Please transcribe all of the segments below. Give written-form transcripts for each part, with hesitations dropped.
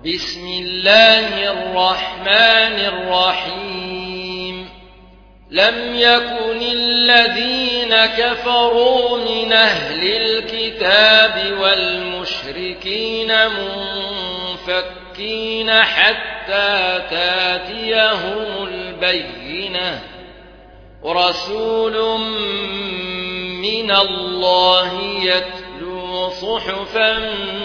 بسم الله الرحمن الرحيم لم يكن الذين كفروا من أهل الكتاب والمشركين منفكين حتى تاتيهم البينة ورسول من الله يتلو صحفا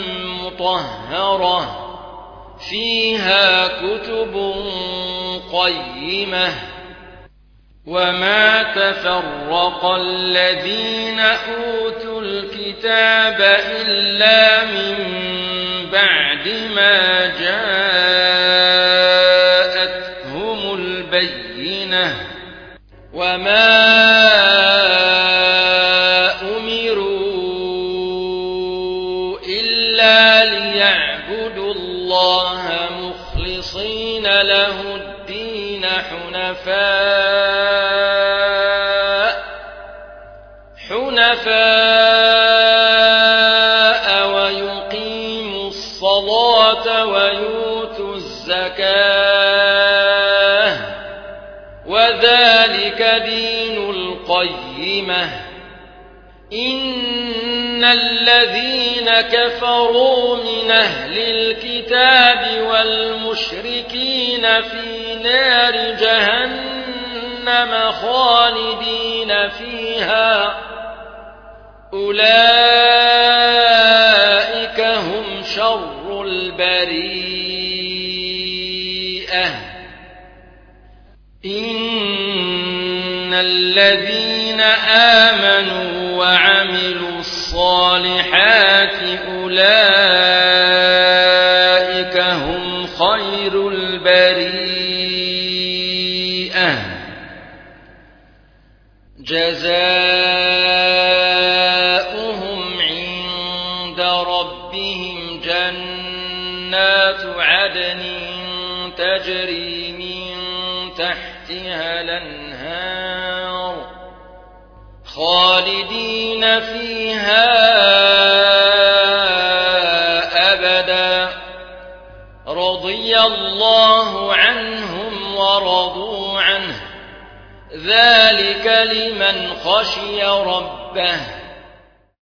مطهرة فيها كتب قيمة وما تفرق الذين أوتوا الكتاب إلا من بعد ما جاءتهم البينة وما أمروا إلا ليعبدوا الله مخلصين له الدين حنفاء ويقيموا الصلاة ويؤتوا الزكاة وذلك دين القيمة إن الذين كفروا من أهل الكتاب والمشركين في نار جهنم خالدين فيها أولئك هم شر البريئة إن الذين آمنوا وعملوا الصالحات أولئك هم خير البريئة جزاؤهم عند ربهم جنات عدن تجري من تحتها الأنهار خالدين فيها أبدا رضي الله عنهم ورضوا عنه ذلك لمن خشي ربه